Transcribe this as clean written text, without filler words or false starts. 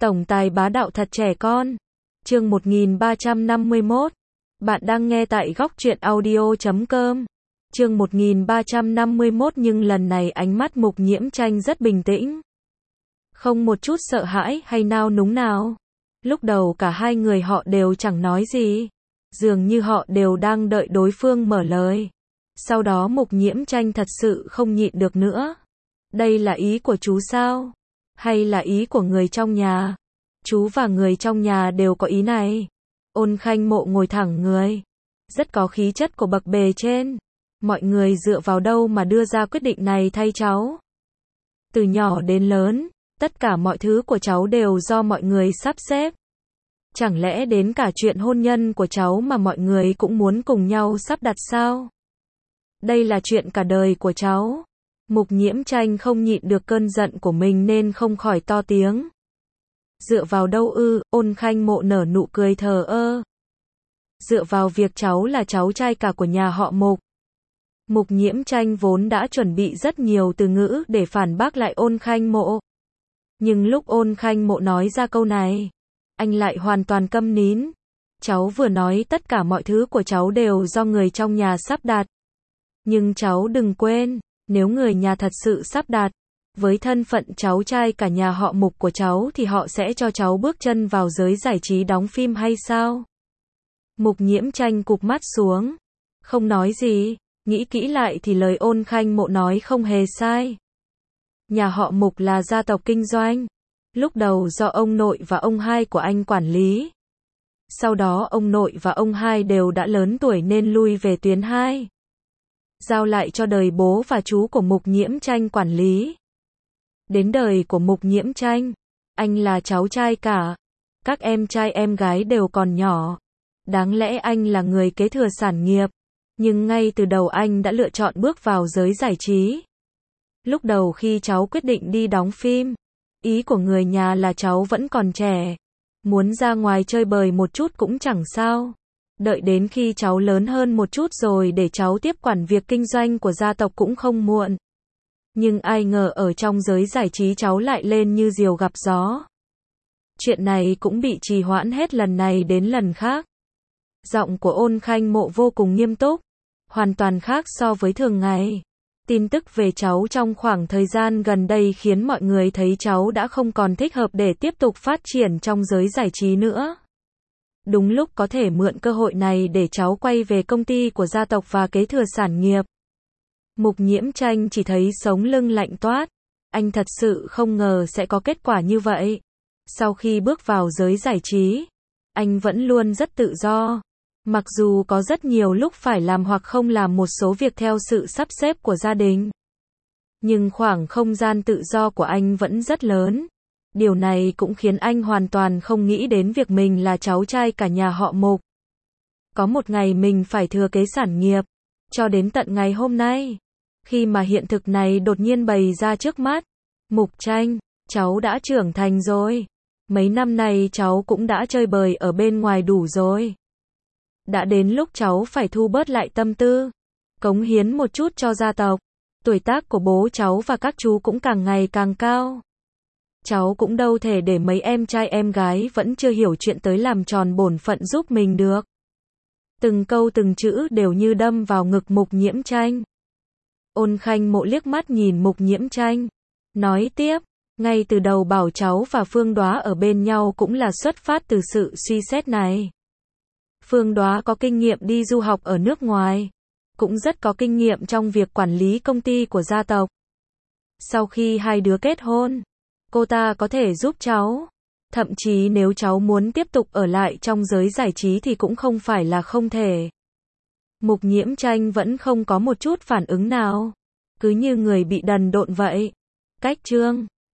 Tổng tài bá đạo thật trẻ con. Chương 1351. Bạn đang nghe tại góc truyện audio.com. Chương 1351, nhưng lần này ánh mắt Mục Nhiễm Tranh rất bình tĩnh. Không một chút sợ hãi hay nao núng nào. Lúc đầu cả hai người họ đều chẳng nói gì. Dường như họ đều đang đợi đối phương mở lời. Sau đó Mục Nhiễm Tranh thật sự không nhịn được nữa. Đây là ý của chú sao? Hay là ý của người trong nhà? Chú và người trong nhà đều có ý này. Ôn Khanh Mộ ngồi thẳng người. Rất có khí chất của bậc bề trên. Mọi người dựa vào đâu mà đưa ra quyết định này thay cháu? Từ nhỏ đến lớn, tất cả mọi thứ của cháu đều do mọi người sắp xếp. Chẳng lẽ đến cả chuyện hôn nhân của cháu mà mọi người cũng muốn cùng nhau sắp đặt sao? Đây là chuyện cả đời của cháu. Mục Nhiễm Tranh không nhịn được cơn giận của mình nên không khỏi to tiếng. Dựa vào đâu ư? Ôn Khanh Mộ nở nụ cười thờ ơ. Dựa vào việc cháu là cháu trai cả của nhà họ Mục. Mục Nhiễm Tranh vốn đã chuẩn bị rất nhiều từ ngữ để phản bác lại Ôn Khanh Mộ. Nhưng lúc Ôn Khanh Mộ nói ra câu này, anh lại hoàn toàn câm nín. Cháu vừa nói tất cả mọi thứ của cháu đều do người trong nhà sắp đặt. Nhưng cháu đừng quên, nếu người nhà thật sự sắp đặt, với thân phận cháu trai cả nhà họ Mục của cháu thì họ sẽ cho cháu bước chân vào giới giải trí đóng phim hay sao? Mục Nhiễm Tranh cụp mắt xuống, không nói gì, nghĩ kỹ lại thì lời Ôn Khanh Mộ nói không hề sai. Nhà họ Mục là gia tộc kinh doanh, lúc đầu do ông nội và ông hai của anh quản lý. Sau đó ông nội và ông hai đều đã lớn tuổi nên lui về tuyến 2. Giao lại cho đời bố và chú của Mục Nhiễm Tranh quản lý. Đến đời của Mục Nhiễm Tranh, anh là cháu trai cả. Các em trai em gái đều còn nhỏ. Đáng lẽ anh là người kế thừa sản nghiệp. Nhưng ngay từ đầu anh đã lựa chọn bước vào giới giải trí. Lúc đầu khi cháu quyết định đi đóng phim, ý của người nhà là cháu vẫn còn trẻ. Muốn ra ngoài chơi bời một chút cũng chẳng sao. Đợi đến khi cháu lớn hơn một chút rồi để cháu tiếp quản việc kinh doanh của gia tộc cũng không muộn. Nhưng ai ngờ ở trong giới giải trí cháu lại lên như diều gặp gió. Chuyện này cũng bị trì hoãn hết lần này đến lần khác. Giọng của Ôn Khanh Mộ vô cùng nghiêm túc, hoàn toàn khác so với thường ngày. Tin tức về cháu trong khoảng thời gian gần đây khiến mọi người thấy cháu đã không còn thích hợp để tiếp tục phát triển trong giới giải trí nữa. Đúng lúc có thể mượn cơ hội này để cháu quay về công ty của gia tộc và kế thừa sản nghiệp. Mục Nhiễm Tranh chỉ thấy sống lưng lạnh toát. Anh thật sự không ngờ sẽ có kết quả như vậy. Sau khi bước vào giới giải trí, anh vẫn luôn rất tự do. Mặc dù có rất nhiều lúc phải làm hoặc không làm một số việc theo sự sắp xếp của gia đình. Nhưng khoảng không gian tự do của anh vẫn rất lớn. Điều này cũng khiến anh hoàn toàn không nghĩ đến việc mình là cháu trai cả nhà họ Mục. Có một ngày mình phải thừa kế sản nghiệp. Cho đến tận ngày hôm nay, khi mà hiện thực này đột nhiên bày ra trước mắt. Mục Tranh, cháu đã trưởng thành rồi. Mấy năm nay cháu cũng đã chơi bời ở bên ngoài đủ rồi. Đã đến lúc cháu phải thu bớt lại tâm tư, cống hiến một chút cho gia tộc. Tuổi tác của bố cháu và các chú cũng càng ngày càng cao. Cháu cũng đâu thể để mấy em trai em gái vẫn chưa hiểu chuyện tới làm tròn bổn phận giúp mình được. Từng câu từng chữ đều như đâm vào ngực Mục Nhiễm Tranh. Ôn Khanh Mộ liếc mắt nhìn Mục Nhiễm Tranh, nói tiếp, ngay từ đầu bảo cháu và Phương Đoá ở bên nhau cũng là xuất phát từ sự suy xét này. Phương Đoá có kinh nghiệm đi du học ở nước ngoài, cũng rất có kinh nghiệm trong việc quản lý công ty của gia tộc. Sau khi hai đứa kết hôn, cô ta có thể giúp cháu. Thậm chí nếu cháu muốn tiếp tục ở lại trong giới giải trí thì cũng không phải là không thể. Mục Nhiễm Tranh vẫn không có một chút phản ứng nào. Cứ như người bị đần độn vậy. Cách chương